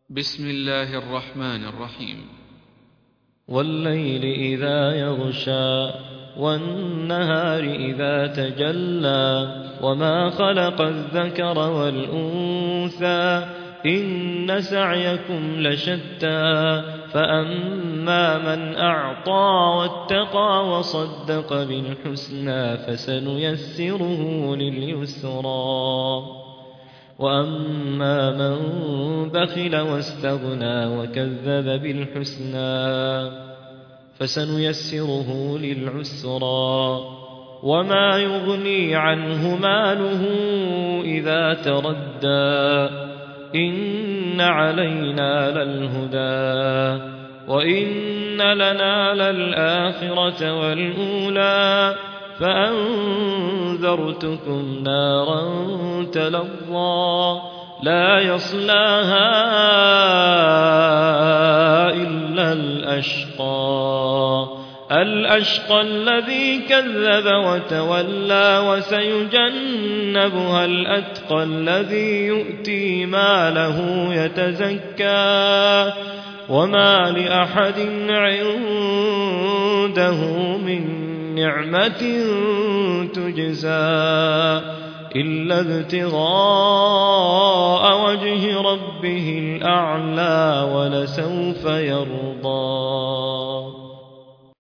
بسم الله الرحمن الرحيم. والليل إذا يغشى والنهار إذا تجلى وما خلق الذكر والأنثى إن سعيكم لشتى فأما من أعطى واتقى وصدق بالحسنى فسنيسره لليسرى وأما من بخل واستغنى وكذب بالحسنى فسنيسره للعسرى وما يغني عنه ماله إذا تردى إن علينا للهدى وإن لنا للآخرة والأولى فأنذرتكم نارا تلظى لا يصلاها إلا الأشقى الذي كذب وتولى وسيجنبها الأتقى الذي يؤتي ماله يتزكى وما لأحد عنده من نعمة تجزى إلا ابتغاء وجه ربه الأعلى ولسوف يرضى.